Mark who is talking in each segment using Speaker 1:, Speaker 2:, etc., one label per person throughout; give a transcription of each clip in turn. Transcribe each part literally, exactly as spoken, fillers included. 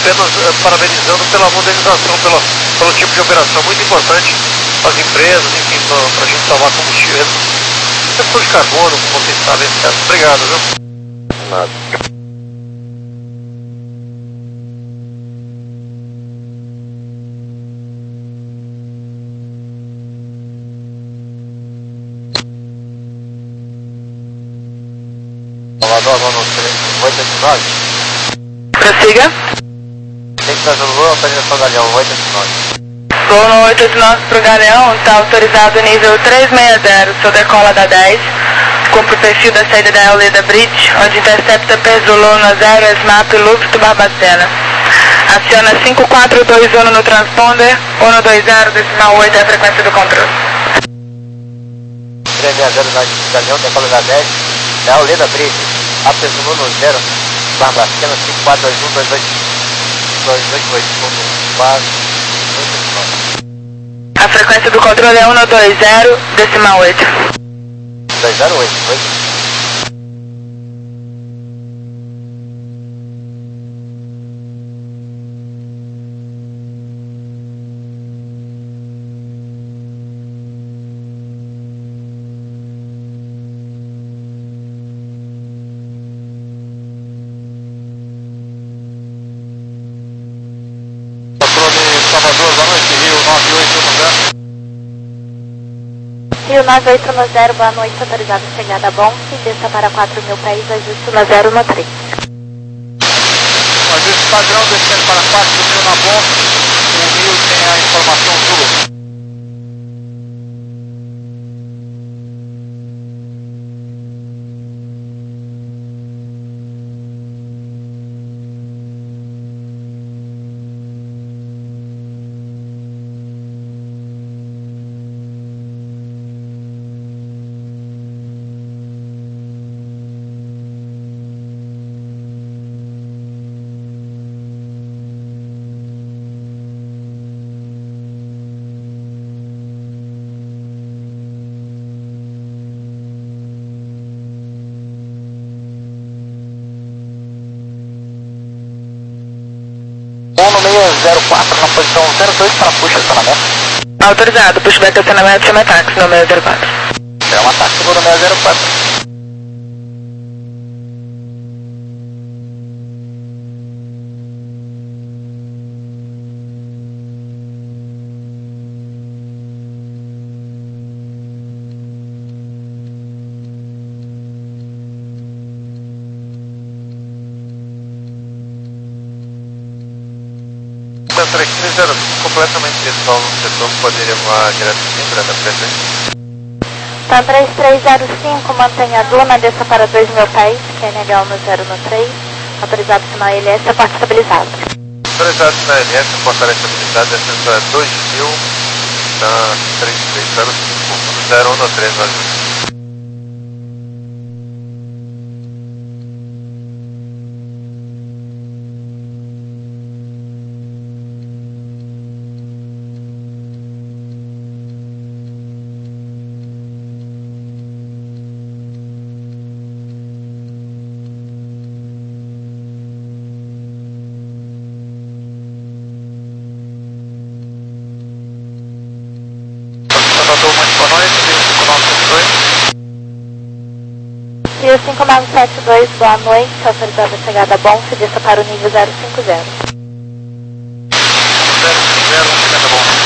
Speaker 1: apenas uh, parabenizando pela modernização, pela, pelo tipo de operação muito importante para as empresas, enfim, para a gente salvar combustível, redução de carbono, como vocês sabem, etcétera. Obrigado, viu? Nada. Salvador, no oito oito nove.
Speaker 2: Prossiga.
Speaker 1: Tem que fazer o voo, autorização Galeão, oito oito nove.
Speaker 2: Voo no oito oito nove para o Galeão, está autorizado nível trezentos e sessenta, seu decola da dez, cumpre o perfil da saída da Euleda Bridge, onde intercepta Perzolão na zero, SMAP, Luft, Barbacena. Aciona cinco quatro dois um no transponder, um dois zero, decimal oito é a frequência do controle.
Speaker 1: trezentos e sessenta Galeão, decola da dez, da Euleda Bridge, a Perzolão no zero, Barbacena, cinco quatro dois um, dois oito oito, quatro.
Speaker 2: A frequência do controle é um dois zero, decimal oito.
Speaker 1: dois zero oito, oito. Salvador, boa noite, Rio nove oito um zero.
Speaker 3: Rio nove oito um zero, boa noite, autorizado chegada a Bonfe, desça para quatro mil pés, ajuste no zero no três.
Speaker 1: Ajuste padrão, descendo para quatro mil na Bonfe, o Rio tem a informação sua. um no meio zero quatro, na posição zero dois para push estacionamento.
Speaker 2: Autorizado, pushback estacionamento, chama táxi no meio zero quatro.
Speaker 1: É uma táxi no meio zero quatro. três três zero, completamente visual no setor, poderia voar direto em Branda presente.
Speaker 3: Tá três três zero cinco, mantenha a duna, desça para dois mil pés, Q N H um zero no três, autorizado sinal L S, porta estabilizado.
Speaker 1: Autorizado sinal L S, porta estabilizado, descendo para dois mil, na três três zero cinco, zero um no três, ajuda. Salvador, muito boa noite, Rio cinco nove sete dois.
Speaker 3: Rio cinco nove sete dois, boa noite, autorizado a chegada a Bonfe, desça para o nível zero cinco zero.
Speaker 1: zero cinco zero, chegada a Bonfe.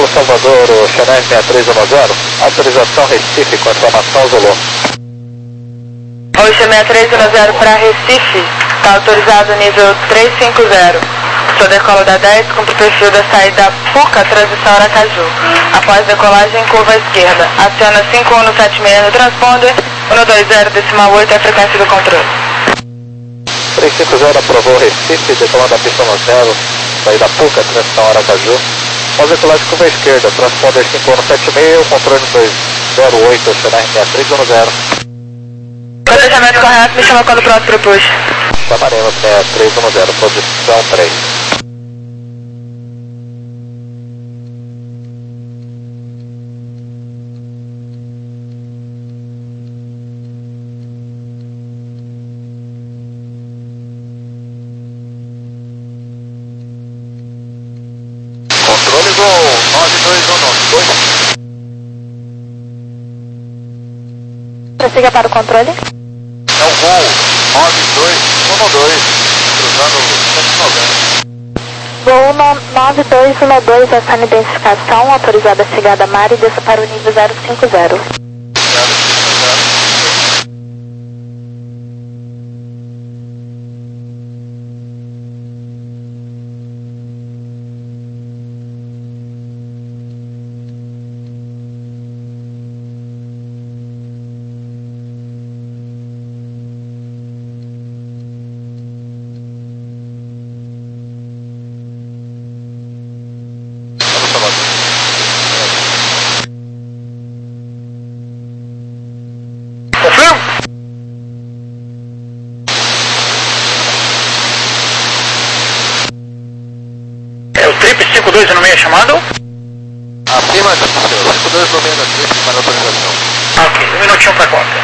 Speaker 1: Salvador, o Chanel seis três um zero, autorização Recife, confirmação Zulu.
Speaker 2: Oi, Chanel três um zero para Recife, está autorizado nível trezentos e cinquenta. Sua decola da dez, cumpre o perfil da saída Puca, transição Aracaju. Após decolagem, curva à esquerda. Aciona cinco um sete seis no transponder, um dois zero decimal oito é a frequência do controle.
Speaker 1: trezentos e cinquenta aprovou Recife, decolando a pista no zero, saída Puca, transição Aracaju. Após decolagem, curva à esquerda, transponder cinco um sete seis, controle dois zero oito, Chanel seis três um zero.
Speaker 2: Planejamento correto, me chama quando pronto para o push.
Speaker 1: Samarema seis três um zero, posição três. Controle do nove dois um dois.
Speaker 3: Prossiga para o controle.
Speaker 1: É o voo nove dois um dois, cruzando o cento e noventa.
Speaker 3: Voo nove dois um dois, essa identificação, autorizada a chegada a mar e desça para o nível zero cinco zero.
Speaker 1: cinco dois no meio chamado? Acima do seu, cinco dois no meio da trip para autorização.
Speaker 4: Ok, um minutinho para conta.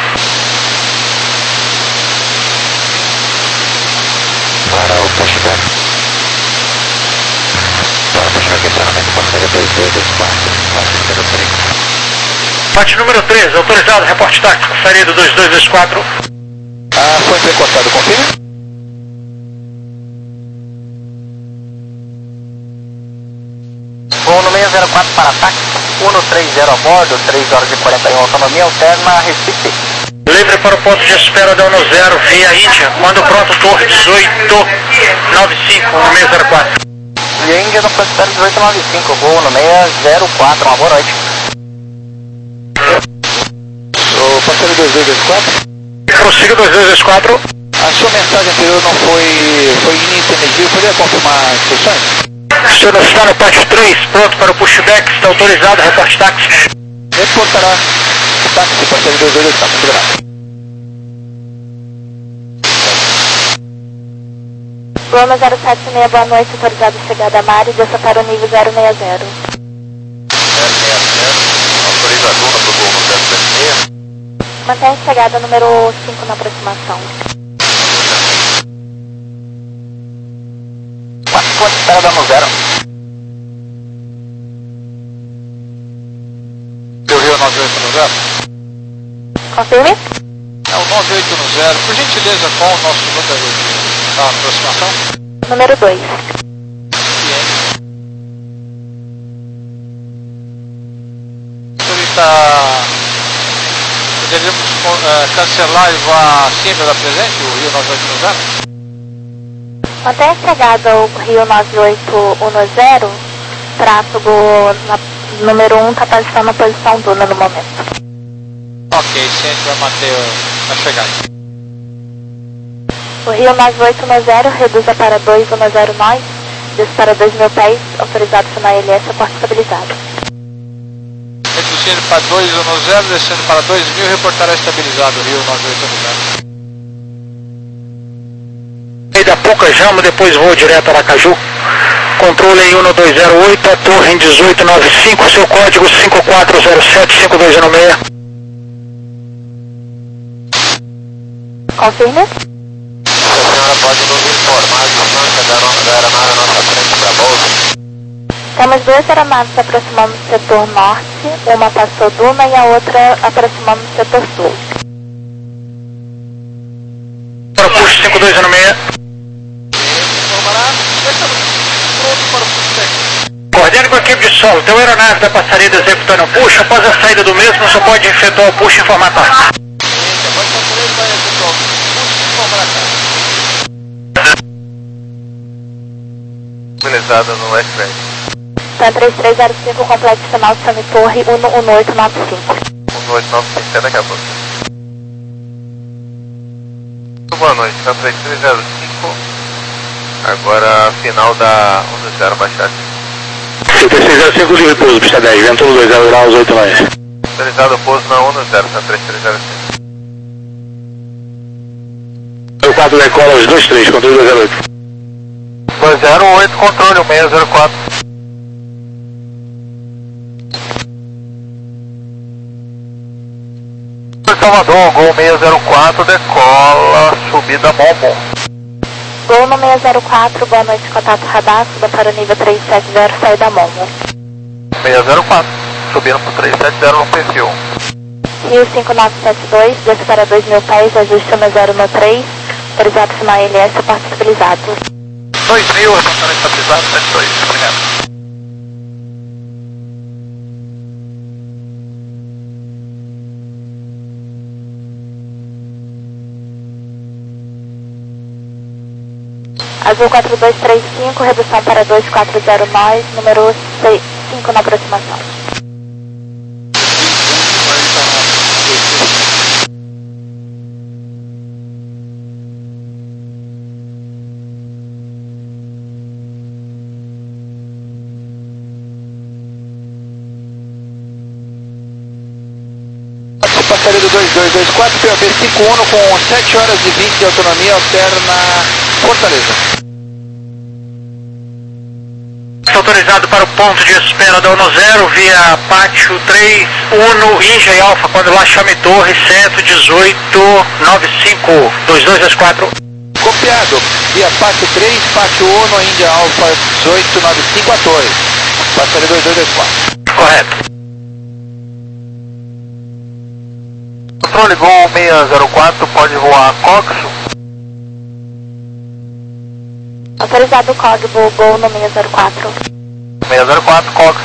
Speaker 1: Para o pushback. Para o pushback, estacionamento, parceria dois dois quatro, quatro três.
Speaker 4: Parte número três, autorizado, reporte tático, saída dois dois dois quatro.
Speaker 1: Ah, foi precotado, confirme? Voo no seis zero quatro para ataque, um três zero a bordo, três horas e quarenta e um, autonomia alterna, Recife.
Speaker 4: Livre para o ponto de espera da um zero, via Índia, manda pronto, torre dezoito noventa e cinco, no seis zero quatro.
Speaker 1: Via Índia no ponto de espera dezoito noventa e cinco, voo no seis zero quatro, uma boa noite. O parceiro dois dois dois quatro?
Speaker 4: Prossiga dois dois dois quatro.
Speaker 1: A sua mensagem anterior não foi, foi ininteligível, poderia confirmar as instruções?
Speaker 4: O senhor está no pátio três, pronto para o pushback, está autorizado, reporte táxi.
Speaker 1: Reportará o táxi, parceiro dois dois dois quatro, segurado.
Speaker 3: Goma zero sete seis, boa noite, autorizado a chegada a mar e desça para o nível zero seis zero.
Speaker 1: zero seis zero, autorizador para o Goma zero sete seis.
Speaker 3: Mantenha a chegada número cinco na aproximação.
Speaker 1: Quatro pontos de espera da um zero. Eu vi o nove oito um zero?
Speaker 3: Confirme?
Speaker 1: É o nove oito um zero. Por gentileza, qual o nosso número da aproximação?
Speaker 3: Número dois.
Speaker 1: Senhorita, poderíamos uh, cancelar e voar acima da presente, o Rio nove oito um zero?
Speaker 3: Mantenha a chegada o Rio nove oito um zero, tráfego na, número um está aparecendo na posição Duna no momento.
Speaker 1: Ok, sim, a gente vai manter a chegada.
Speaker 3: O Rio nove oito um zero reduza para dois um zero nove, desce para dois mil pés, autorizado na L S, porta estabilizada.
Speaker 1: Reduzindo para dois um zero, descendo para dois mil, reportará estabilizado o Rio nove oito um zero.
Speaker 4: Da Puca Jama, depois voo direto a Aracaju. Controle em um dois zero oito, a torre em dezoito noventa e cinco, seu código cinco quatro zero sete cinco dois um seis.
Speaker 3: Confirme?
Speaker 1: A senhora pode nos informar a distância da, da aeronave à nossa frente para a bolsa?
Speaker 3: Temos duas aeronaves aproximando do setor norte, uma passou Duna e a outra aproximando do setor sul.
Speaker 4: Para o push cinco dois um seis.
Speaker 1: Informará, deixa pronto para o pushback.
Speaker 4: Coordene com a equipe de solo, tem uma aeronave da passaredo executando um push, após a saída do mesmo, só pode efetuar o push em formato A.
Speaker 1: Belezada no F-Red.
Speaker 3: Tá três três zero cinco, complexo final Sami Torre um um oito nove cinco.
Speaker 1: um oito nove cinco, até daqui a pouco. Boa noite, tá três três zero cinco. Agora final da um zero baixar.
Speaker 4: três três zero cinco, livre pouso, pista dez, vento dois zero graus, oito nove.
Speaker 1: Belezado pouso na um zero, tá três três zero cinco.
Speaker 4: quatro decola, os dois três, controle dois zero oito.
Speaker 1: dois zero oito, controle seis zero quatro. Salvador, Gol seis zero quatro, decola, subida Momon.
Speaker 3: Gol no seis zero quatro, boa noite, contato radar, suba para o nível três sete zero, saída Momon.
Speaker 1: seis zero quatro, subindo para o três sete zero no perfil.
Speaker 3: Rio cinco nove sete dois, desce para dois mil pés, ajuste um zero no três, autorizado final L S, porta estabilizado.
Speaker 1: dois mil, reportando estabilizado, sete dois, obrigado.
Speaker 3: Azul quatro dois três cinco, redução para dois quatro zero nove, número cinco na aproximação.
Speaker 5: Passaria do dois dois dois quatro, P O B cinco um com sete horas e vinte de autonomia, alterna Fortaleza.
Speaker 4: Autorizado para o ponto de espera da um zero via Pátio três um, Inja e Alfa, quando lá chame Torre, cento e dezoito, nove cinco, dois dois dois quatro.
Speaker 5: Copiado, via Pátio três, Pátio um, Índia Alfa dezoito nove cinco a Torre. Passaria dois dois dois quatro.
Speaker 4: Correto.
Speaker 1: Controle Gol seis zero quatro, pode voar Coxo.
Speaker 3: Autorizado código Gol no seis zero quatro.
Speaker 1: seis zero quatro, Coxo.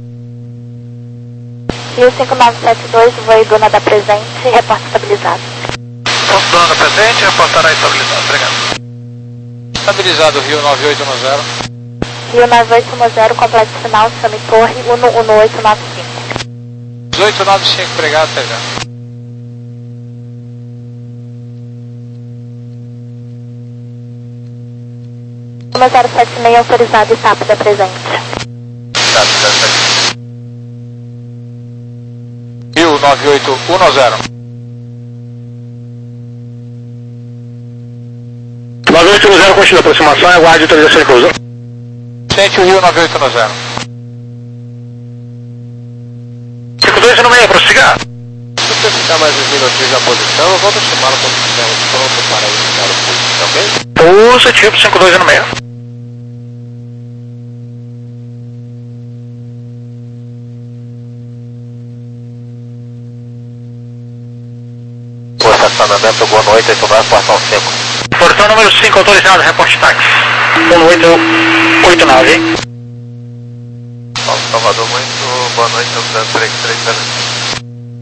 Speaker 3: Rio cinco nove sete dois, voe Duna da presente, reporte estabilizado.
Speaker 1: Ponto Duna presente, reportará estabilizado, obrigado.
Speaker 5: Estabilizado, Rio nove oito um zero.
Speaker 3: Rio nove oito um zero, complexo final Sami Torre um um oito nove cinco.
Speaker 5: dezoito nove cinco, obrigado, até já.
Speaker 3: um zero sete seis, autorizado etapa da presente.
Speaker 1: Tá, tá, tá.
Speaker 5: Rio nove oito um zero.
Speaker 4: nove oito um zero, continua a aproximação, aguarde autorização de pouso.
Speaker 5: Sente o Rio nove oito um zero.
Speaker 4: cinco dois no meio, prossiga.
Speaker 5: Se você ficar mais uns minutinhos na posição, eu volto a chamá-lo quando estivermos pronto para iniciar o curso, ok?
Speaker 4: Pouso, tipo cinco dois no meio.
Speaker 1: Estacionamento, boa noite, oito nove, portão cinco.
Speaker 4: Portão número cinco, autorizado, reporte táxi. um oito oito nove.
Speaker 1: Paulo Salvador, muito boa noite, usando três três zero cinco.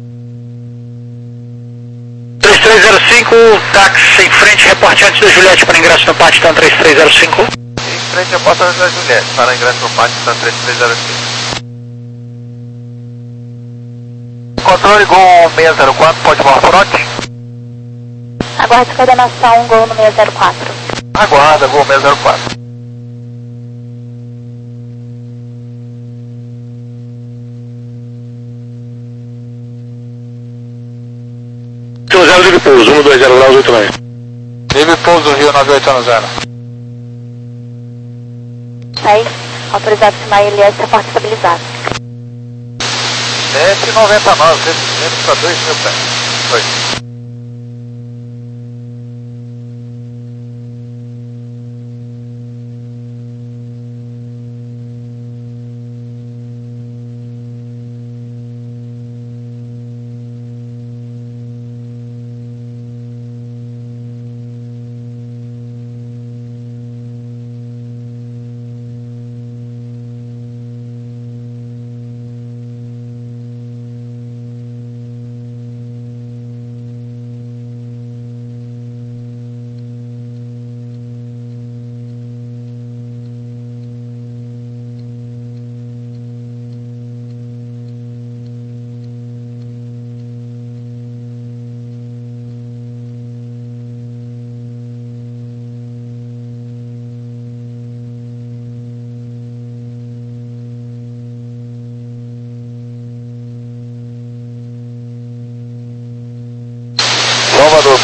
Speaker 4: três três zero cinco, táxi em frente, reporte antes da Juliette para ingresso no pátio, então três três zero cinco.
Speaker 1: Em frente à porta da Juliette, para ingresso no pátio, então três três zero cinco. Controle Gol seis zero quatro, pode voar fronte.
Speaker 3: Aguarde coordenação Gol no seis zero quatro.
Speaker 1: Aguarda, Gol seis zero quatro.
Speaker 4: um zero de pouso, um dois zero graus, oito nove.
Speaker 5: Livre pouso Rio nove oito um zero.
Speaker 3: seis, autorizado final L S, reporte estabilizado.
Speaker 1: sete noventa e nove, descendo para dois mil pés. Oi.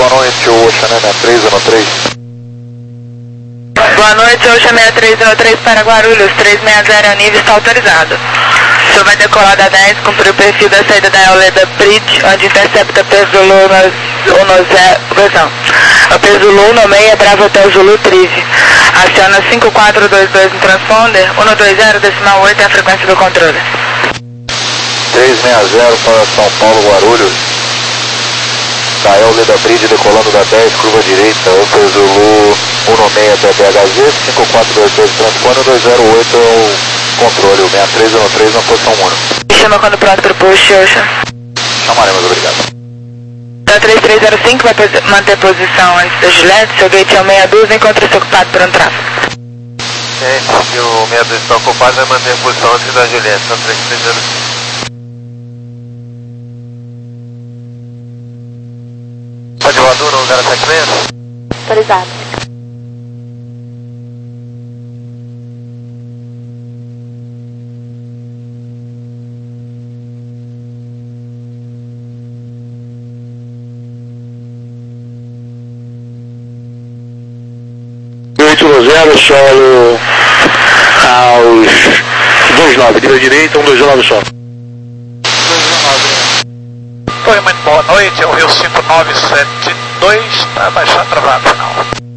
Speaker 5: Boa noite, Oxa, né? três um três.
Speaker 2: Boa noite, Oxa sessenta e três um três para Guarulhos, trezentos e sessenta nível está autorizado. O senhor vai decolar da dez, cumprir o perfil da saída da Eoleda Bridge, onde intercepta P Zulu uno zero, versão. A P Zulu uno seis, Bravo Hotel Zulu Trive. Aciona cinco quatro dois dois no transponder, um dois zero, decimal oito é a frequência do controle.
Speaker 5: três seis zero para São Paulo, Guarulhos. Da Eoleda Bridge decolando da dez, curva direita, o P Zulu uno seis até B H Z, cinco quatro dois dois transponder, um dois zero oito é o controle, o sessenta e três um três na posição um.
Speaker 2: Chama quando pronto para o push, Oxa.
Speaker 5: Chamaremos, obrigado.
Speaker 2: Da três três zero cinco vai manter posição antes da Gillette, seu gate é o sessenta e dois, encontra-se ocupado por um tráfego.
Speaker 1: É, se o sessenta e dois está ocupado, vai manter a posição antes da Juliette, tá três três zero cinco. Pode voador no lugar até cliente?
Speaker 3: Autorizado.
Speaker 4: oito um zero, solo aos dois nove, nível direita, um dois nove solo.
Speaker 1: Oi, muito boa noite, é o Rio cinco nove sete dois, para baixar travado final.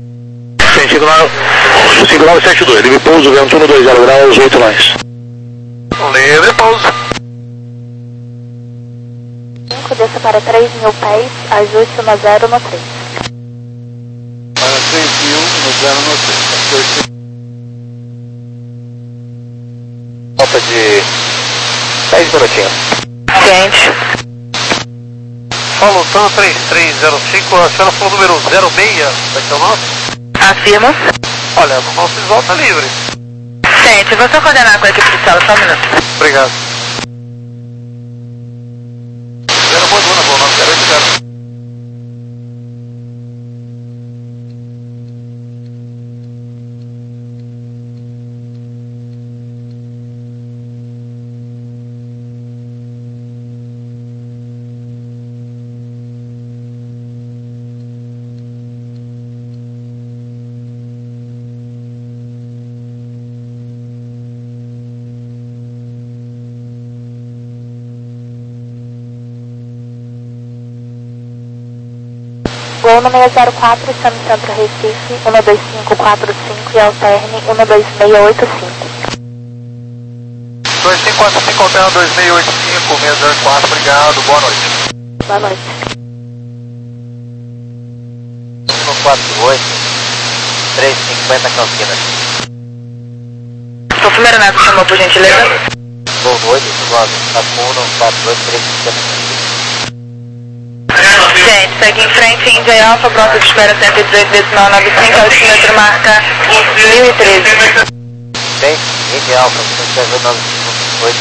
Speaker 4: cinco nove sete dois, livre pouso, vento um dois zero graus, oito nós.
Speaker 1: Livre pouso.
Speaker 3: cinco, desça para três mil pés, ajuste um zero no três.
Speaker 5: Para três mil, no zero no três. Falta de dez minutinhos.
Speaker 2: Ciente.
Speaker 1: Falou, Tan três três zero cinco, a senhora falou o número zero seis, daqui é o nosso?
Speaker 2: Afirma.
Speaker 1: Olha, o nosso visual tá livre.
Speaker 2: Ciente, vou só coordenar com a equipe de sala, só um minuto.
Speaker 1: Obrigado. Zero Moduna, bom, nove zero oito zero.
Speaker 3: Gol no seis zero quatro, está no centro Recife, um dois cinco quatro cinco e alterne um dois seis oito cinco.
Speaker 1: dois cinco quatro cinco, alterna dois seis oito cinco, seis zero quatro, obrigado, boa noite.
Speaker 3: Boa noite.
Speaker 1: um quatro oito, três cinquenta Campinas.
Speaker 2: Confirma a aeronave que chamou, por gentileza.
Speaker 1: Boa noite, nove quatro um quatro oito três cinquenta Campinas.
Speaker 2: Gente, segue em frente, Índia Alfa, pronto de espera cento e dezoito decimal noventa e cinco, altímetro marca mil e treze.
Speaker 1: Bem, Índia Alfa, cento e dezoito noventa e oito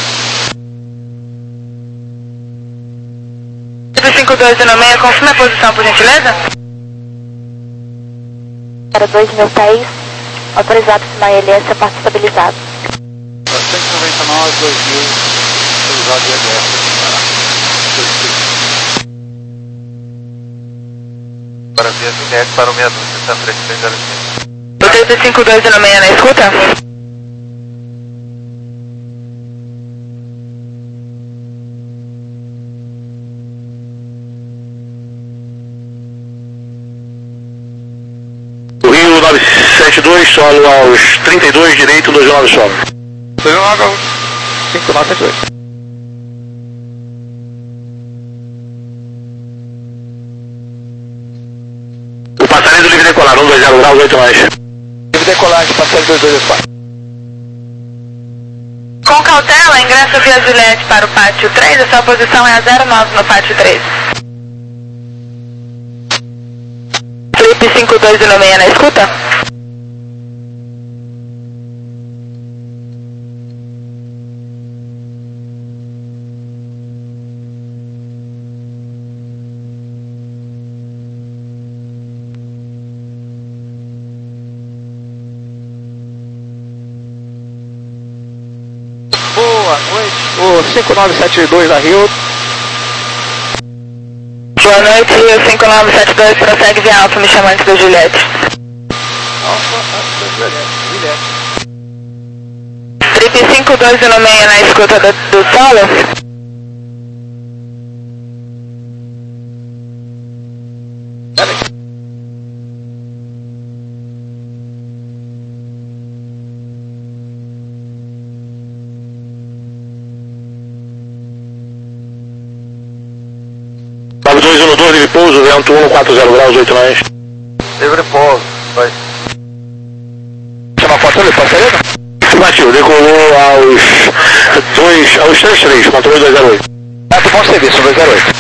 Speaker 1: decimal.
Speaker 2: cinco dois um seis, confirma a posição, por gentileza.
Speaker 3: Para dois mil pés, autorizado sinal I L S a parte estabilizado.
Speaker 5: cento e noventa e nove, dois mil, autorizado I L S.
Speaker 1: Para via Juliette, para o sessenta e dois, sessenta e três três zero cinco.
Speaker 2: O três cinco dois um seis na escuta?
Speaker 4: O Rio nove sete dois, solo aos trinta e dois, direito, dois nove solo.
Speaker 5: dois nove cinco nove sete dois.
Speaker 4: O passarinho do livre decolar, um dois zero graus, oito mais.
Speaker 5: Livre decolagem, passarinho dois dois quatro.
Speaker 2: Com cautela, ingressa via Juliette para o pátio três, a sua posição é a zero nove no pátio três. Flip cinco dois um seis na escuta?
Speaker 5: Boa noite. O cinco nove sete dois da Rio.
Speaker 4: Solo
Speaker 2: Boa noite, Rio cinco nove sete dois, prossegue via Alfa, me chamante do Juliette.
Speaker 1: Alfa, Alfa, Juliette, Juliette.
Speaker 2: Trip cinco dois um seis na escuta do, do solo.
Speaker 4: nove dois um dois, livre pouso, vento um quatro zero graus, oito nós.
Speaker 1: Livre pouso, vai.
Speaker 4: Chama a foto ali, passaria? Afirmativo, decolou aos dois, aos três três, controle dois zero oito.
Speaker 1: Ah, do bom serviço, dois zero oito.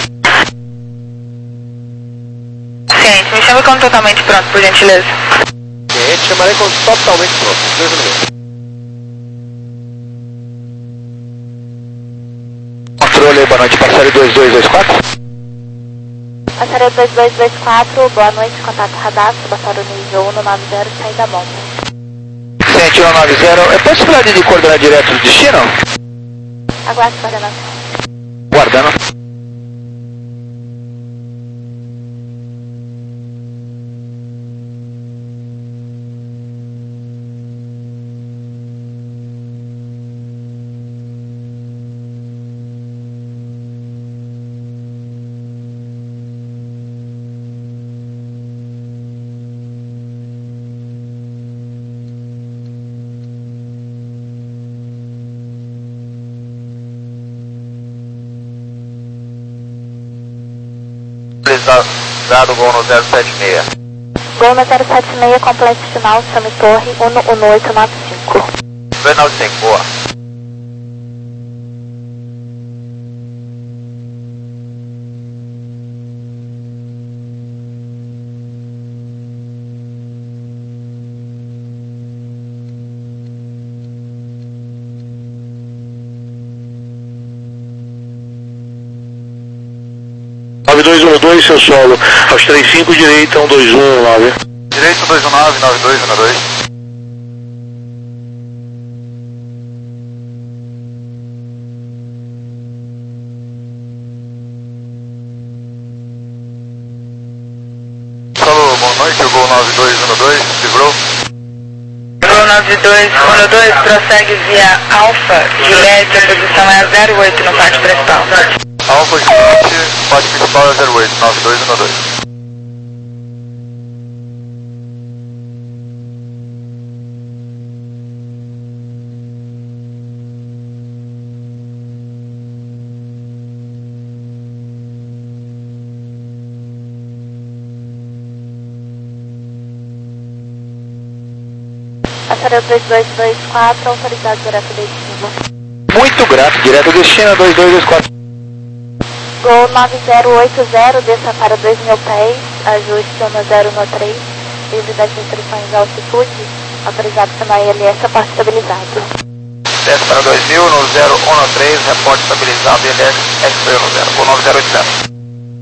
Speaker 2: Ciente, me chame quando totalmente pronto, por gentileza.
Speaker 1: Ciente, chamarei quando totalmente pronto, dois minutos.
Speaker 5: Controle, boa noite, parceiro dois dois dois quatro.
Speaker 3: Passaria dois dois dois quatro, boa noite, contato radar, subatório nível um nove zero, saída monta.
Speaker 5: sete um nove zero, é possibilidade de coordenar direto do destino?
Speaker 3: Aguarde coordenação.
Speaker 5: Guardando.
Speaker 1: Dado Gol no zero sete seis.
Speaker 3: Gol no zero sete seis, complexo final, chame torre um um oito nove cinco.
Speaker 1: dois nove cinco, boa.
Speaker 4: nove dois um dois, seu solo, aos três cinco, direita, um dois um nove.
Speaker 1: Direito dois um nove, nove dois um dois. Solo, boa noite, o Gol nove dois um dois, livrou.
Speaker 2: Gol nove dois um dois, prossegue via Alfa, Juliette, a posição é a zero oito no pátio principal.
Speaker 1: Alfa Juliette, pátio principal é zero oito, nove dois um dois.
Speaker 3: Passaria dois dois dois quatro, autorizado direto destino.
Speaker 5: Muito grato, direto do destino, dois dois dois quatro.
Speaker 3: Gol nove zero oito zero, desça para dois mil pés, ajuste um zero um três, livre das restrições de altitude, autorizado pela I L S, reporte estabilizado.
Speaker 1: Desce para dois mil no zero um três, reporte estabilizado, I L S, S P no zero, Gol nove zero oito zero.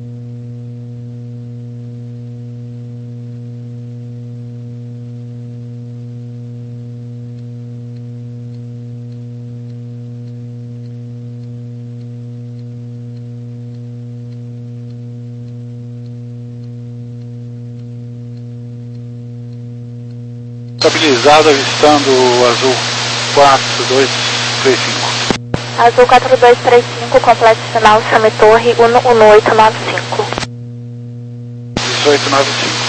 Speaker 4: Estabilizado, avistando o azul quatro dois três cinco.
Speaker 3: Azul quatro dois três cinco, complexo final, chame torre um um oito nove cinco.
Speaker 4: dezoito nove cinco.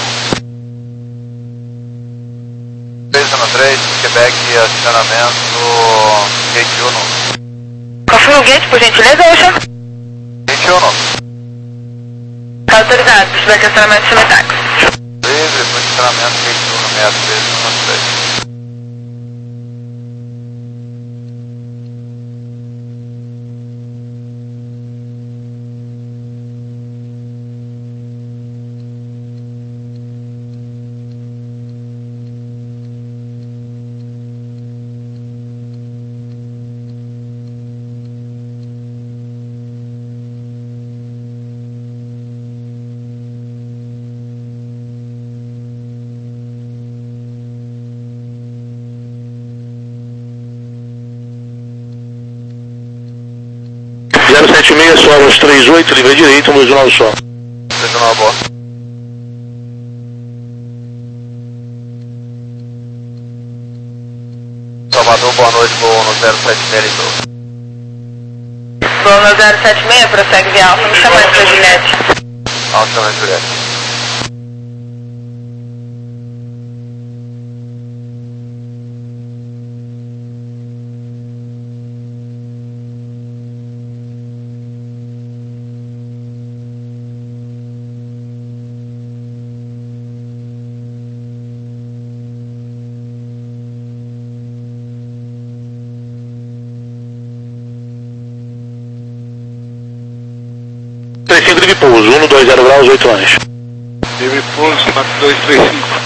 Speaker 1: três um três, Quebec, acionamento, gate um.
Speaker 2: Confirma o gate, por gentileza, Ocean?
Speaker 1: Gate um.
Speaker 2: Tá autorizado, feedback acionamento, chame táxi.
Speaker 1: Livre, posicionamento, gate um, metro três um três.
Speaker 4: zero sete seis, solo aos três oito, livre direito, um dois um nove solo.
Speaker 1: numa boa. Salvador, boa noite, vou no zero sete seis Litor.
Speaker 2: Vou no zero sete seis, prossegue via Alfa, me chamando para Juliette.
Speaker 1: Alfa, chamando Juliette.
Speaker 4: três cinco de pouso, um dois zero graus, oito anos.
Speaker 1: Livre pouso, quatro dois três cinco.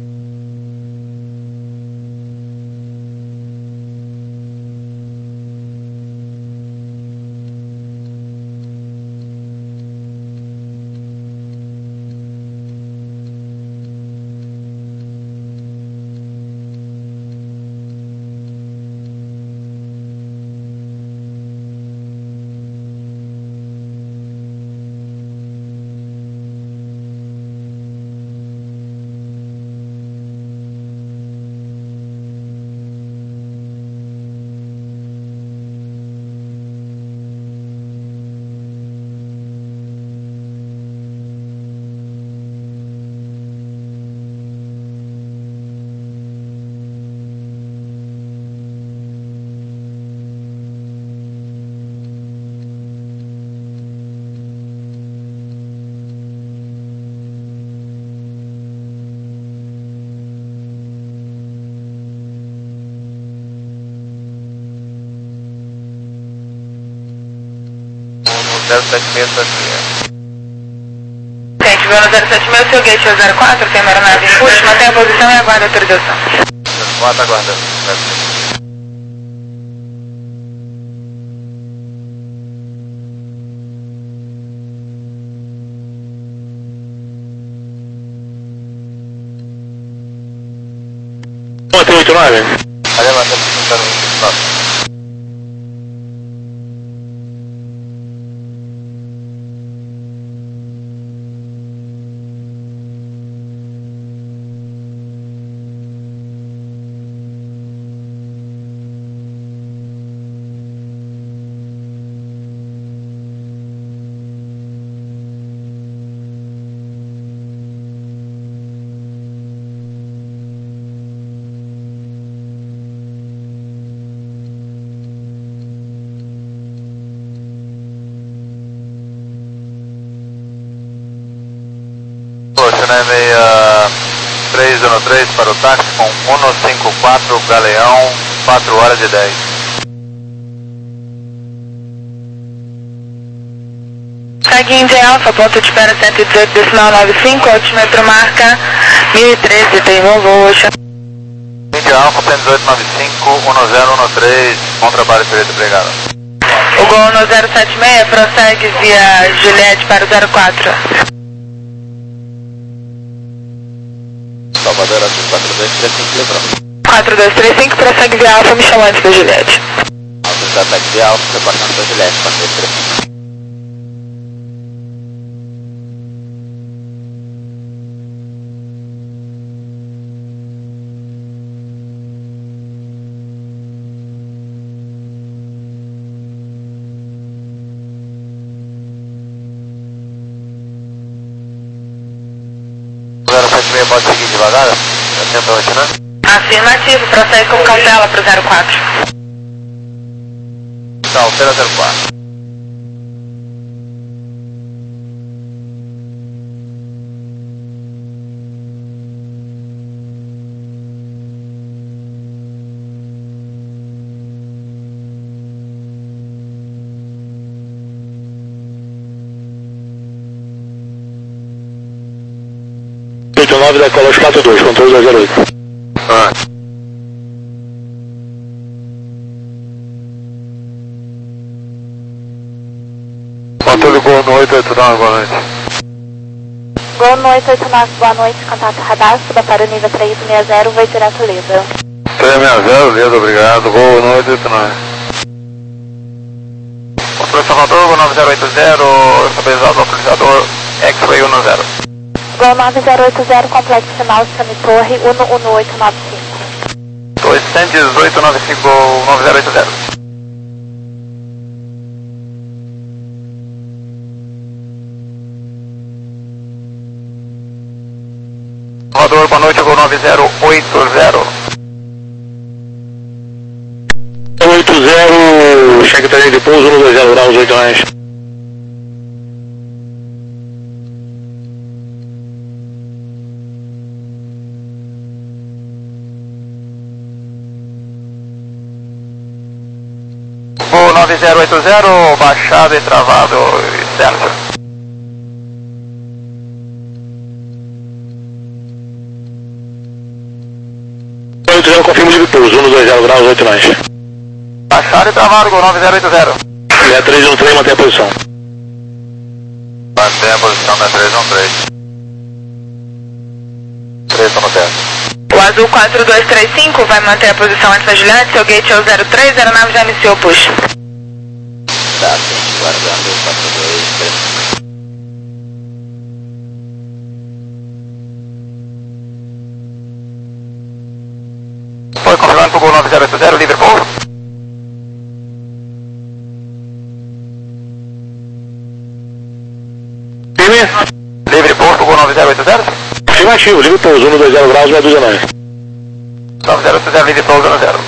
Speaker 1: zero sete seis da Juliette.
Speaker 2: Gente, vou no zero sete seis, seu gate é o zero quatro, tem uma aeronave em push, mantém a posição e aguarda a autorização.
Speaker 1: zero quatro aguardando.
Speaker 4: Mantém oito nove.
Speaker 1: Olha, mas estamos tentando vinte e nove. China meia três um três para o táxi com um cinco quatro Galeão, quatro horas e dez.
Speaker 2: Segue India Alpha, ponto de espera cento e dezoito decimal noventa e cinco, altímetro marca mil e treze, tem voo Oxa.
Speaker 1: India Alpha cento e dezoito noventa e cinco, um zero um três, bom trabalho, direito, obrigado.
Speaker 2: O Gol no zero sete seis prossegue via Juliette para o zero quatro.
Speaker 5: Salvador, quatro dois três cinco, Lebron.
Speaker 2: quatro dois três cinco, prossegue via Alfa, me chamou antes da Juliette.
Speaker 5: Autorizado ataque de Alfa, reportando da Juliette, quatro dois três cinco.
Speaker 1: zero sete seis pode seguir devagar? Atentamente, né?
Speaker 2: Afirmativo, prossegue com cautela para o zero quatro.
Speaker 1: Cautela zero quatro.
Speaker 4: oito nove da Colos quatro dois, controle dois zero oito.
Speaker 1: Ah. Controle Gol no oito oito nove, boa noite.
Speaker 3: Gol no oito oito nove, boa noite, contato radar, suba para o nível três seis zero, vai direto Leda.
Speaker 1: três seis zero, Leda, obrigado, Gol no oito oito nove. Controle Salvador, Gol nove zero oito zero, estabilizado, autorizador, X-Ray um zero.
Speaker 3: Gol nove zero oito zero, complexo final, Chame Torre, um um oito nove cinco.
Speaker 1: dois um oito nove cinco, Gol nove zero oito zero. Salvador, boa noite, Gol nove zero oito zero.
Speaker 4: oito zero, cheque três de pouso, um dois zero graus, oito mais.
Speaker 1: Gol nove zero oito zero, baixado e travado, externo.
Speaker 4: oito zero, confirmo de pouso, um dois zero graus, oito mais.
Speaker 1: Baixado e travado, Gol nove zero oito zero.
Speaker 4: sete três um três, mantém a posição.
Speaker 5: Mantém a posição da três um três. três no teste.
Speaker 2: O azul quatro dois três cinco vai manter a posição antes da Juliette, seu gate é o zero três, a aeronave já iniciou o push.
Speaker 5: Tá, gente, guardando o quatro dois três cinco.
Speaker 1: Foi confirmando para o Gol nove zero oito zero, livre pouso.
Speaker 4: Firme?
Speaker 1: Livre pouso para o Gol nove zero oito zero.
Speaker 4: Afirmativo, livre pouso, um dois zero graus, meia dúzia nove.
Speaker 1: nove zero oito zero, livre pouso um zero.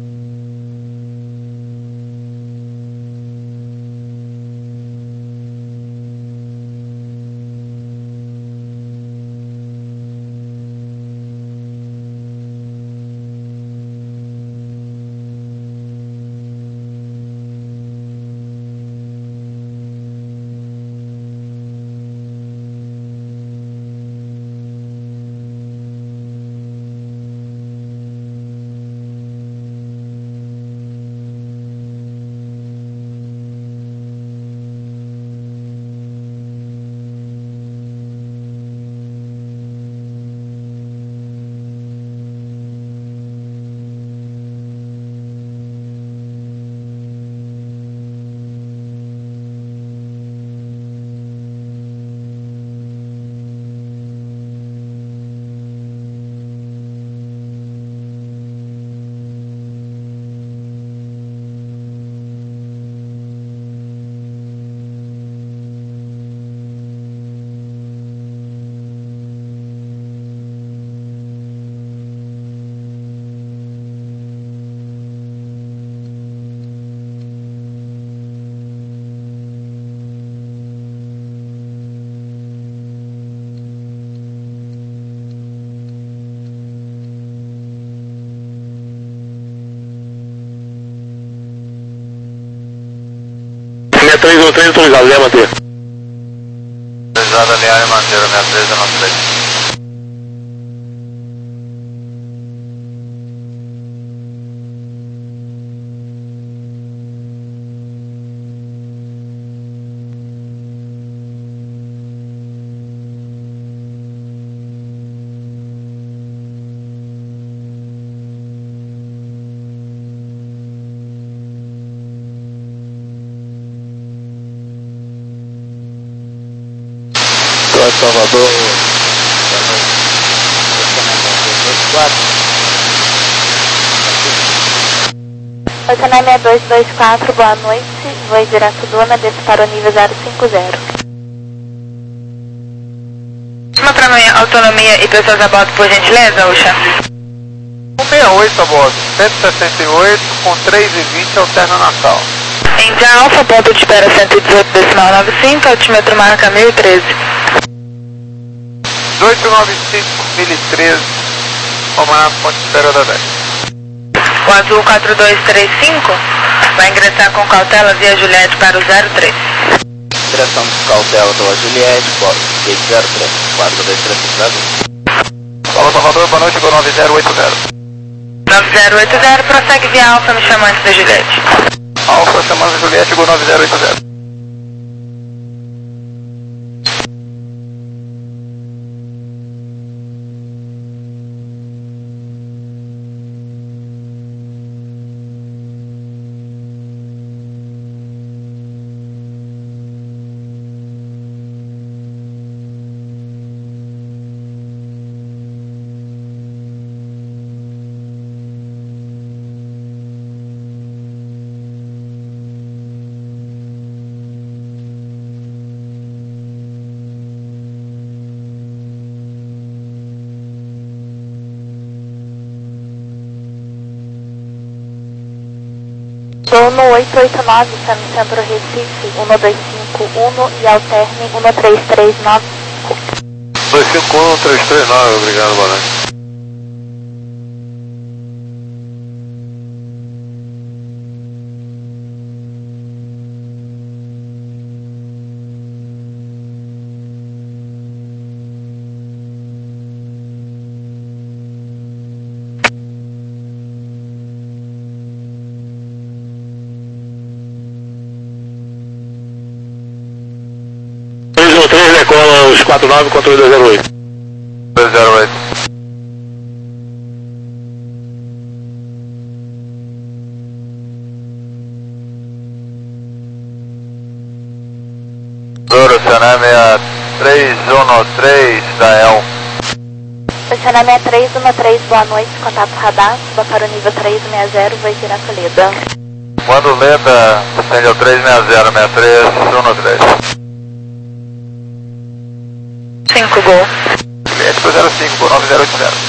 Speaker 4: sete três um três, autorizado, vai manter.
Speaker 5: Autorizado, alinhar e manter a sete três um três. Salvador,
Speaker 3: Oceané seis dois dois quatro, boa noite, voe direto Duna, desce para o nível zero cinco zero.
Speaker 2: Uma para minha autonomia e pessoas a bordo, por gentileza, Ucha?
Speaker 1: um seis oito a bordo, cento e sessenta e oito com três e vinte alterna Natal.
Speaker 2: Índia Alfa, ponto de espera cento e dezoito decimal noventa e cinco, altímetro marca mil e treze.
Speaker 1: dezoito nove cinco, mil e treze, comandante ponto de espera da dez.
Speaker 2: O azul quatro dois três cinco vai ingressar com cautela via Juliette para o zero três.
Speaker 5: Direção de cautela pela Juliette, gate zero três, quatro dois três cinco zero.
Speaker 1: Fala Salvador, boa noite, Gol nove zero oito zero.
Speaker 2: nove zero oito zero, prossegue via Alfa no chamante da Juliette.
Speaker 1: Alfa chamando Juliette, Gol nove zero oito zero.
Speaker 3: Estou no oito oito nove, Centro Recife, um dois cinco um e alterne um três três nove.
Speaker 1: dois cinco um, três três nove, obrigado, boa noite.
Speaker 4: três decola os quatro nove, controle dois zero oito.
Speaker 1: dois zero oito. Zoro, seu nome é três um três da E L.
Speaker 3: Estacionamento é três um três, boa noite, contato radar, suba para o nível três seis zero, vai girar com Leda.
Speaker 1: Quando Leda, acende ao três seis zero, seis três um três.
Speaker 2: cinco, gol.
Speaker 1: Cliente dois zero cinco, gol nove zero oito zero.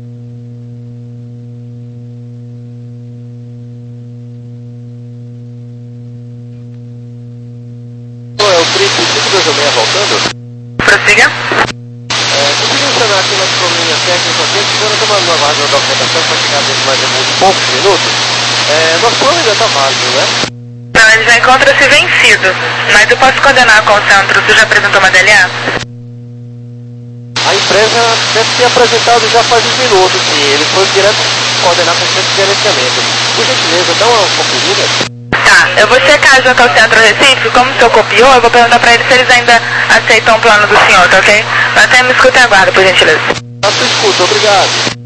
Speaker 5: É o três cinco dois seis voltando?
Speaker 2: Prossiga.
Speaker 5: É, conseguiu sanar aqui nosso probleminha técnico aqui, que agora estamos numa vaga da documentação para chegar dentro mais de uns poucos minutos. É, nosso plano ainda está válido, né?
Speaker 2: Não, ele já encontra-se vencido, mas eu posso coordenar com o centro. Você já apresentou uma D L A?
Speaker 5: A empresa deve ter apresentado já faz uns minutos, sim. Ele foi direto coordenar com o centro de gerenciamento. Por gentileza, dá uma conferida.
Speaker 2: Tá, eu vou checar junto ao Centro Recife, como o senhor copiou, eu vou perguntar pra eles se eles ainda aceitam o plano do senhor, tá ok? Até me escuta e aguarda, por gentileza.
Speaker 5: A sua escuta, obrigado.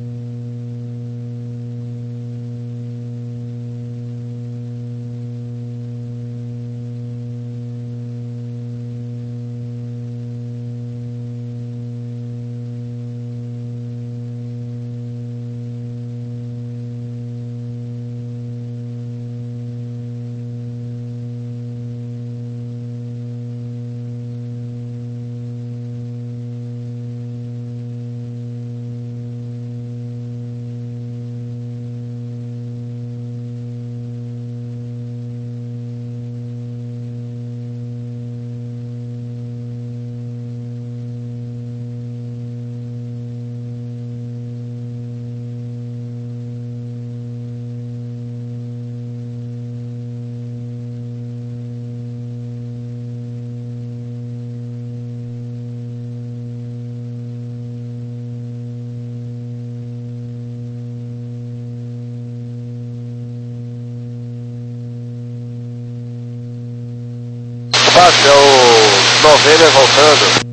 Speaker 1: Fácil, é o Novelha voltando.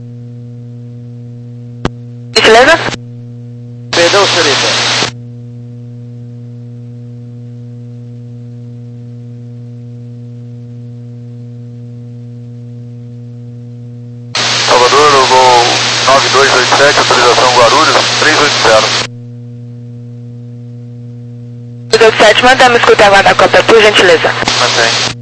Speaker 2: Gentileza?
Speaker 5: Perdão, senhorita.
Speaker 1: Salvador, o gol nove dois oito sete, autorização Guarulhos, três oito zero.
Speaker 2: três oito sete, manda-me escutar e aguardar a cópia, por gentileza.
Speaker 1: Mantém.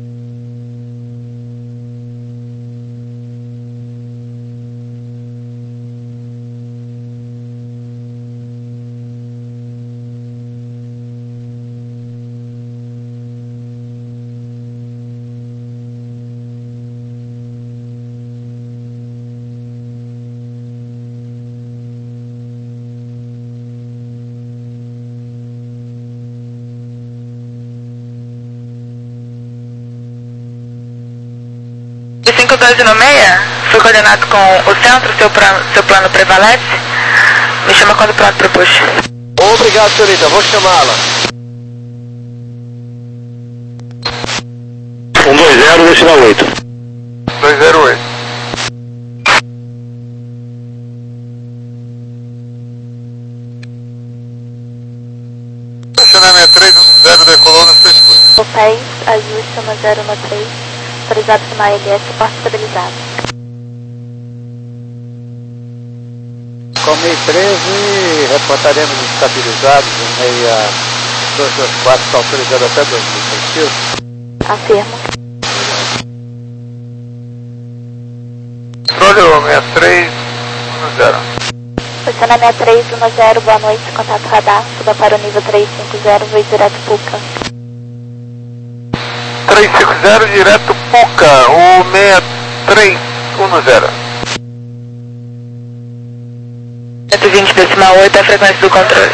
Speaker 2: cinco dois no seis, foi coordenado com o centro, seu, plano, seu plano prevalece. Me chama quando pronto para push.
Speaker 5: Obrigado, senhorita. Vou chamá-la.
Speaker 4: um dois zero, decimal oito.
Speaker 1: dois zero oito. Estacionamento três um zero, decolou no seu escudo.
Speaker 3: O país, ajuste um zero um três, autorizado na A L S, porta estabilizado.
Speaker 5: Com meio treze, reportaremos estabilizados em meia dois dois quatro, está autorizado até dois mil,
Speaker 3: Afirmo.
Speaker 1: Controle seis três um zero.
Speaker 3: Estacionamento três um zero, boa noite, contato radar, suba para o nível três cinco zero, voo direto Puca.
Speaker 1: três cinco zero, direto Puca, o seis três um zero.
Speaker 2: cento e vinte decimal oito é a frequência do controle.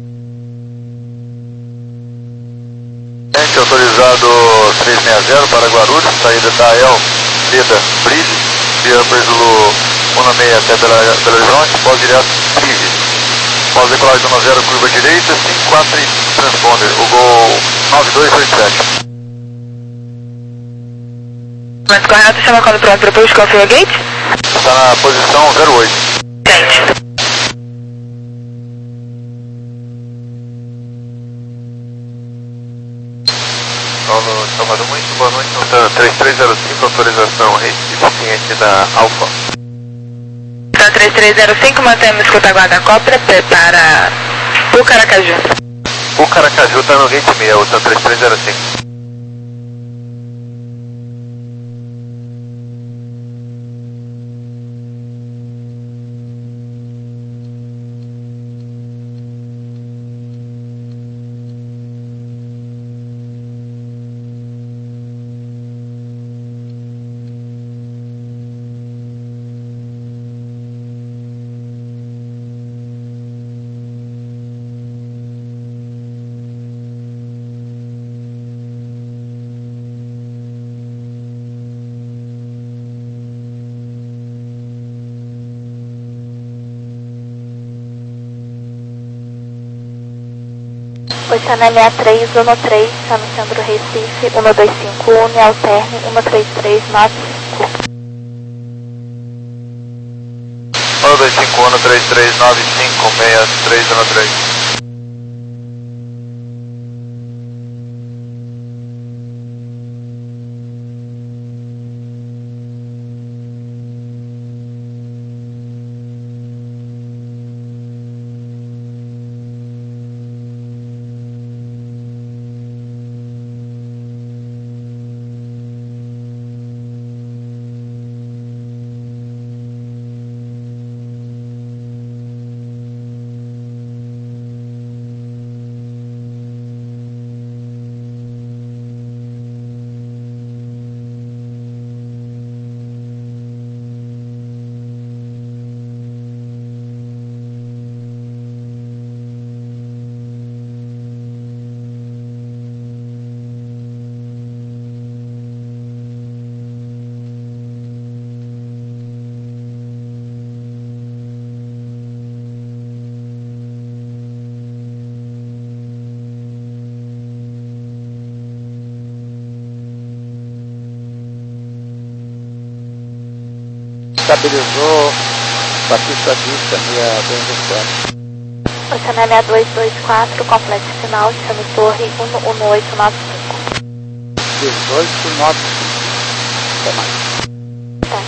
Speaker 5: Gente, autorizado três seis zero para Guarulhos, saída da El, Leda, Bridge, via Zulu um seis até Belo Horizonte, pós direto, Bridge. Pós decolagem do zero, curva direita, cinco quatro transponder, o gol nove dois oito sete.
Speaker 2: Mas correto, chama quando pronto para push, confirma gate?
Speaker 5: Está na posição zero oito.
Speaker 2: Gente.
Speaker 1: Paulo Salvador, muito boa noite, nota três três zero cinco, autorização recipiente da Alfa.
Speaker 2: Tá três três zero cinco, mantemos escuta guarda-cópia para Pucaracaju.
Speaker 1: Pucaracaju está no gate seis, outra três três zero cinco.
Speaker 3: Oceano L A três um três, anunciando Recife, um dois cinco um, alterne, um três três nove cinco.
Speaker 5: um dois cinco um, três três nove cinco, seis três um três.
Speaker 6: Estabilizou Batista Vista, seis dois dois quatro.
Speaker 3: Oceano L A dois dois quatro, complexo final, chame torre um um oito nove cinco.
Speaker 6: dezoito nove cinco. Até mais.
Speaker 3: Tá.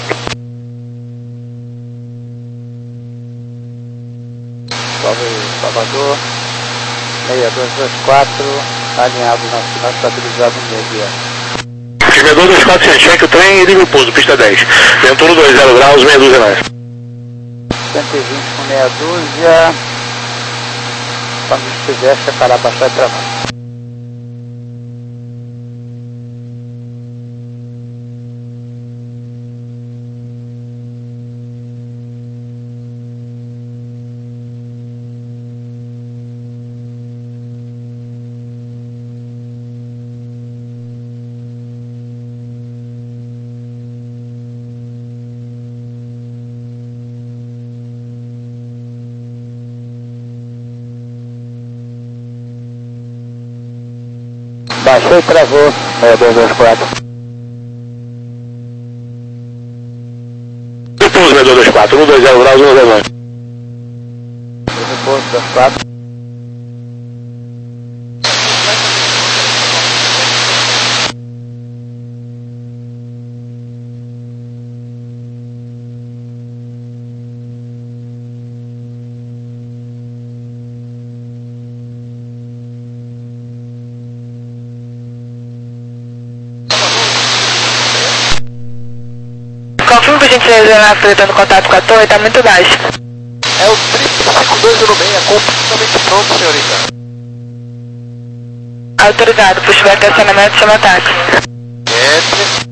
Speaker 6: Salve Salvador, seis dois dois quatro, alinhado na final, estabilizado no meio dia.
Speaker 4: Firmedor dois quatro sem cheque o trem e liga o pouso, pista dez. Vento dois zero graus, meia dúzia mais.
Speaker 6: cento e vinte com meia dúzia. Quando estiver, separar, baixar e travar. Baixou e travou, seis dois dois quatro.
Speaker 4: Repouso, seis dois dois quatro, um dois zero graus, um dois zero.
Speaker 6: Repouso dois quatro.
Speaker 2: Confirma por gentileza, apresentando contato com a torre, tá muito baixo.
Speaker 1: É o triplo cinco dois zero seis, é completamente pronto, senhorita.
Speaker 2: Autorizado, pushback de acionamento, chama ataque.
Speaker 1: noite.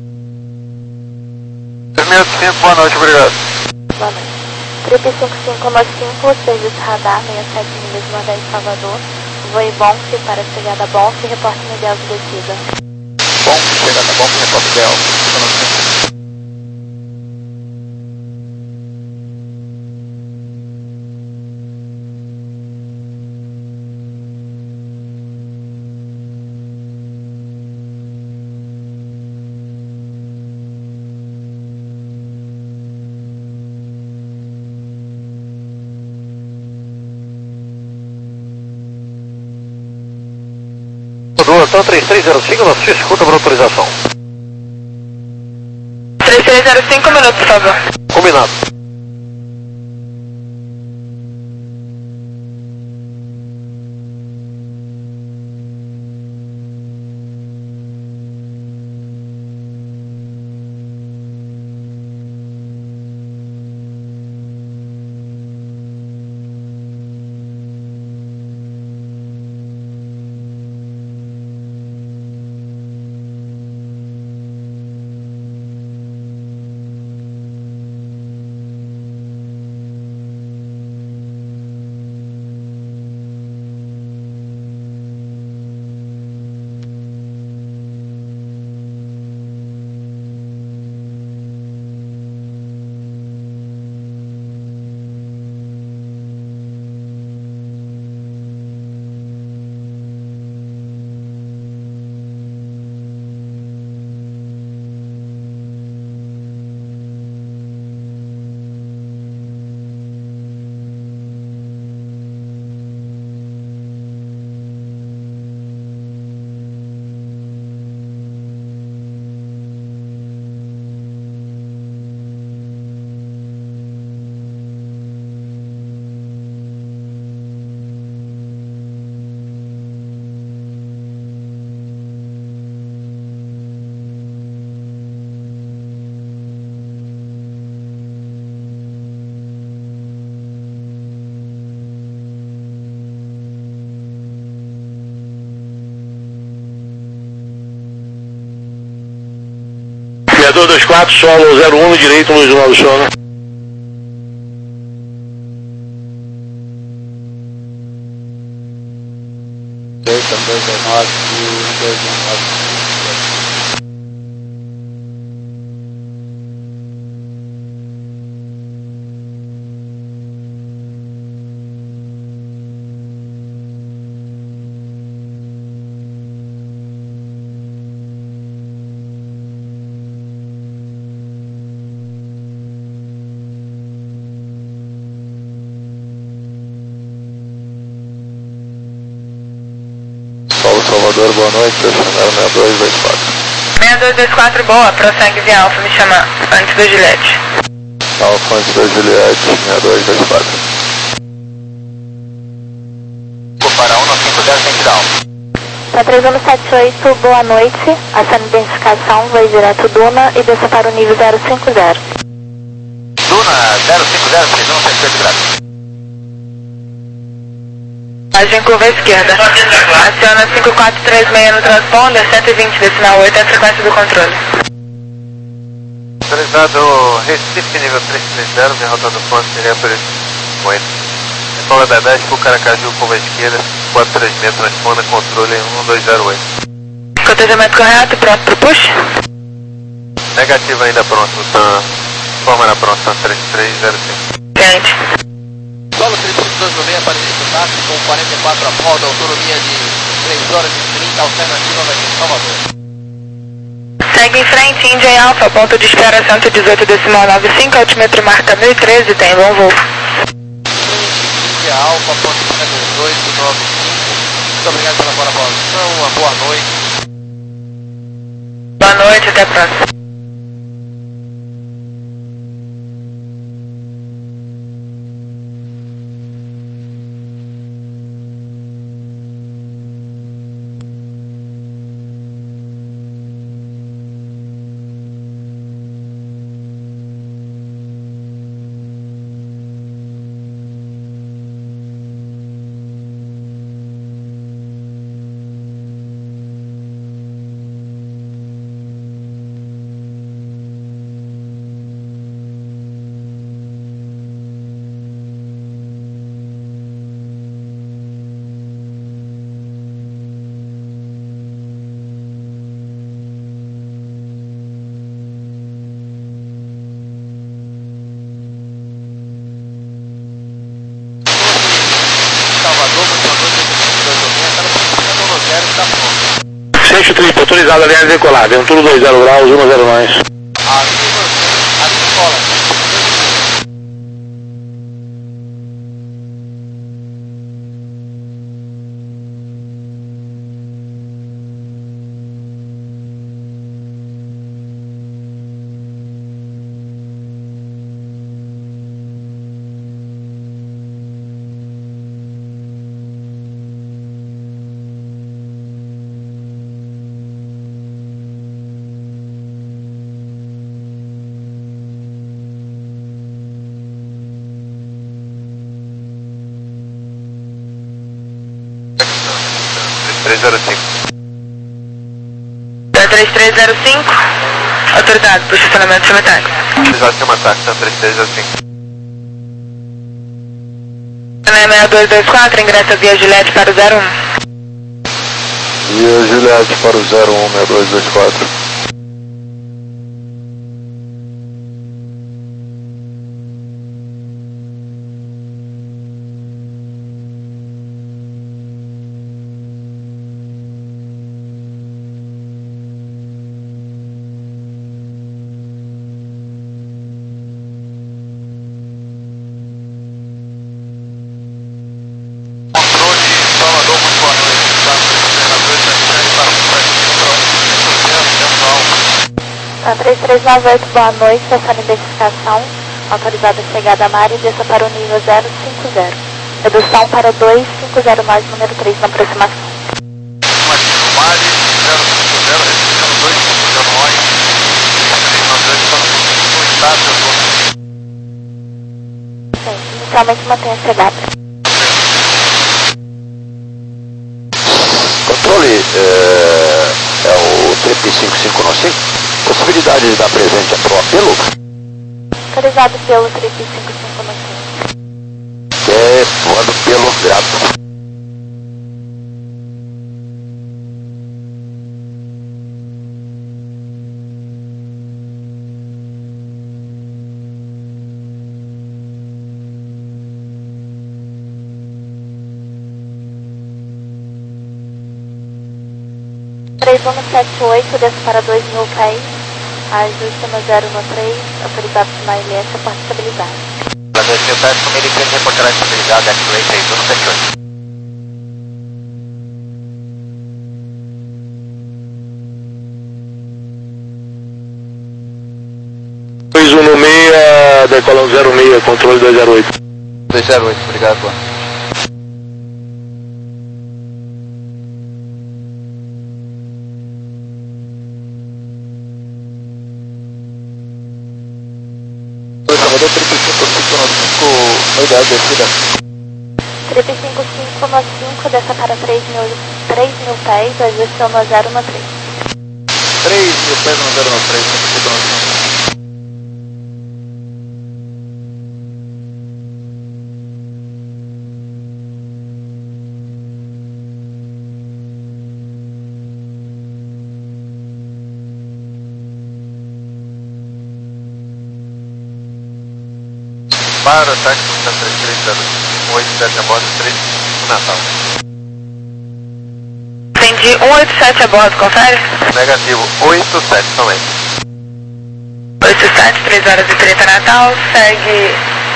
Speaker 1: três seis zero cinco, boa noite, obrigado.
Speaker 3: Boa noite. Trip cinco cinco nove cinco, serviço radar, sessenta e sete milhas do Nordeste Salvador. Voe Bonfe para chegada Bonfe, reporte imediato de descida.
Speaker 5: Bonfe, chegada Bonfe, reporte ideal.
Speaker 1: Doação três três zero cinco, nosso escuta para autorização.
Speaker 2: três três zero cinco, minutos, por favor.
Speaker 1: Combinado.
Speaker 4: dois dois quatro, solo zero um, direito, luz do lado sono.
Speaker 6: dois dois nove, um dois nove.
Speaker 5: Salvador, boa noite, estacionário seis dois dois quatro.
Speaker 2: seis dois dois quatro, boa, prossegue via Alfa, me chama antes do Juliette.
Speaker 5: Alfa antes da Juliette, seis dois dois quatro.
Speaker 1: Vou para um nove cinco zero, tem que dar um.
Speaker 3: Para três um sete oito, boa noite. Acione identificação, voe direto Duna e desça para o nível zero cinco zero.
Speaker 1: Duna zero cinco zero, três um sete oito graus.
Speaker 2: Margem curva à esquerda. Aciona cinco quatro três seis no transponder, cento e vinte decimal oito é a frequência do controle.
Speaker 1: Autorizado Recife, nível três três zero, vem rotando ponto, Minneapolis, Moinho. Escola da dez, Caracaju, curva à esquerda, quatro três seis, transponder, controle um dois zero oito.
Speaker 2: Cotejamento correto, pronto pro push?
Speaker 1: Negativo ainda pronto, tá. Fórmula pronta, três três zero cinco.
Speaker 2: Gente.
Speaker 1: Solo três cinco dois nove para início táxi com quarenta e quatro a bordo, autonomia de três horas e trinta, alternativa vai ser Salvador.
Speaker 2: Segue em frente, India Alpha, ponto de espera cento e dezoito decimal noventa e cinco, altímetro marca mil e treze, tem bom voo.
Speaker 1: India Alpha, ponto de espera dezoito noventa e cinco, muito obrigado pela colaboração, uma boa noite.
Speaker 2: Boa noite, até a próxima.
Speaker 4: Peixe triplo, autorizado a linha decolar, Ventura dois zero graus, um zero nove.
Speaker 1: três zero cinco.
Speaker 2: três três zero cinco, autorizado para o estacionamento de Chamatáxi.
Speaker 1: Autorizado de Chamatáxi, três três zero cinco.
Speaker 2: seis dois dois quatro, ingressa via Juliette para o zero um.
Speaker 5: Via Juliette para o zero um, seis dois dois quatro.
Speaker 3: três três nove oito, boa noite, estação de identificação, autorizada a chegada à área e desça para o nível zero cinco zero. Redução para dois cinco zero nove, número três na aproximação.
Speaker 1: Imagina, Mari, zero cinco zero, reduzindo dois cinco zero nove,
Speaker 3: Sim, inicialmente mantenha a chegada.
Speaker 5: Controle, é, é o trip cinco cinco nove cinco. Possibilidade de dar presente a pro apelo?
Speaker 3: Autorizado pelo trip cinco cinco nove cinco.
Speaker 5: É, voando pelo grato.
Speaker 3: três um sete oito, desce para dois mil pés, ajuste no zero no três, autorizado na L S, porta estabilidade.
Speaker 1: Para dois mil pés, comigo e reportar a estabilidade, X-Ray três um sete oito.
Speaker 4: dois um seis, decolando zero seis, controle dois zero oito.
Speaker 5: dois zero oito, obrigado, boa. Salvador, trip cinco cinco nove cinco, unidade de descida.
Speaker 3: trip cinco cinco nove cinco, desça para três mil pés, ajuste no zero no três.
Speaker 5: três mil pés no zero no três, cinco cinco nove cinco.
Speaker 1: Para o táxi três três zero oito sete a bordo, três Natal.
Speaker 2: Entendi, um oito sete a bordo, confere?
Speaker 1: Negativo, oito sete também.
Speaker 2: oito sete, três horas e trinta Natal, segue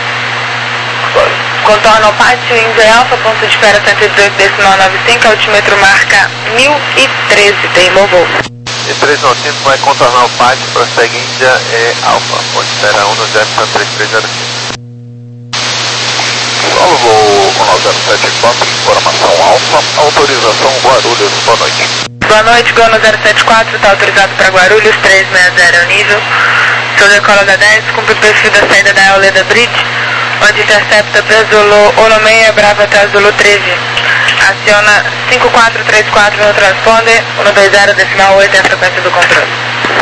Speaker 2: contorno pátio, Índia Alfa, ponto de espera cento e dezoito, decimal noventa e cinco, altímetro marca mil e treze, teimou voo.
Speaker 1: E três nove cinco vai contornar o pátio, prossegue Índia é Alfa, ponto de espera um zero três três zero cinco.
Speaker 5: Solo voo um zero sete quatro, informação Alfa, autorização Guarulhos, boa noite.
Speaker 2: Boa noite, Gol zero sete quatro, está autorizado para Guarulhos, três seis zero é o nível. Sou decola da dez, cumpre o perfil da saída da Eoleda Bridge, onde intercepta para Zulu um seis, Brava até Zulu treze. Aciona cinco quatro três quatro no transponder, um dois zero, decimal oito é a frequência do controle.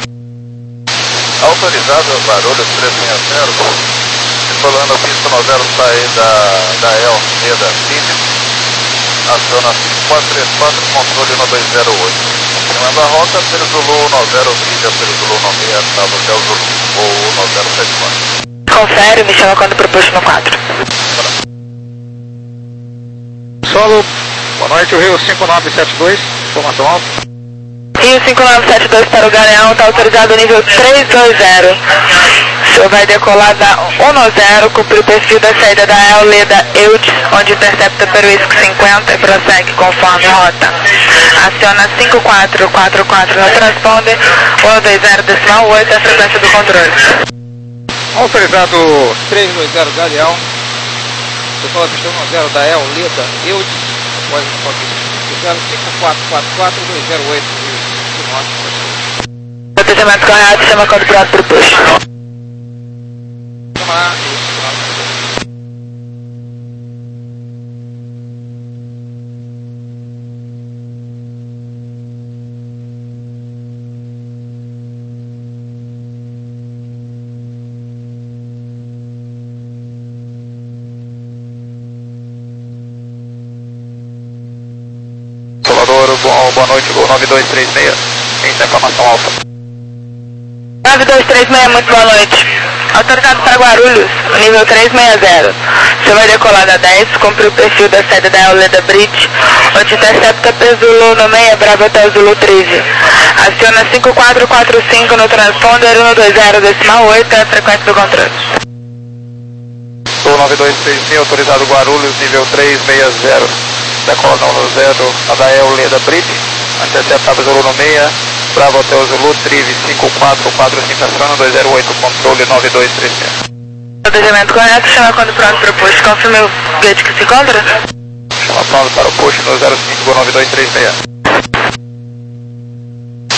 Speaker 5: Autorizado Guarulhos três seis zero. Solando a pista nove zero, saída da El, Meda, Cine, aciona cinco quatro três quatro, controle no dois zero oito. Continuando a rota, pelo Zulu nove zero, trilha pelo Zulu nove seis, estava até o Zulu, ou nove zero sete quatro.
Speaker 2: Confere, me chama quando proposto no quatro.
Speaker 6: Solo, boa noite, o Rio cinco nove sete dois, informação alta.
Speaker 2: Rio cinco nove sete dois para o Galeão, está autorizado nível três dois zero. O senhor vai decolar da um zero, cumprir o perfil da saída da E L da Eudes, onde intercepta pelo I S C cinquenta e prossegue conforme rota. Aciona cinco quatro quatro quatro no transponder, um dois zero decimal oito, a frequência do controle.
Speaker 7: Autorizado três dois zero Galeão, decola pista um zero da E L da Eudes, após o toque zero cinco quatro quatro quatro dois zero oito.
Speaker 2: Protegimento correto, chama controlado por push.
Speaker 7: Vamos lá.
Speaker 5: Salvador, bom, boa noite, Gol nove dois três seis, em reclamação alfa.
Speaker 2: nove dois três seis, muito boa noite. Autorizado para Guarulhos, nível três seis zero. Você vai decolar da dez, cumpre o perfil da saída da Euleda Bridge, onde intercepta P Zulu no meia, Bravo até o Zulu treze. Aciona cinco quatro quatro cinco no transponder, um dois zero decimal oito, é a frequência do controle.
Speaker 5: Gol nove dois três seis, autorizado Guarulhos, nível três seis zero. Decola no um zero, a da Euleda Bridge, intercepta P Zulu no meia, Bravo até o Zulu, Trive cinco quatro quatro cinco, aciona dois zero oito, controle nove dois três seis.
Speaker 2: Protegimento correto, chama quando pronto para o push. Confirme o gate que se encontra?
Speaker 5: Chama pronto para o push no zero cinco nove dois três seis.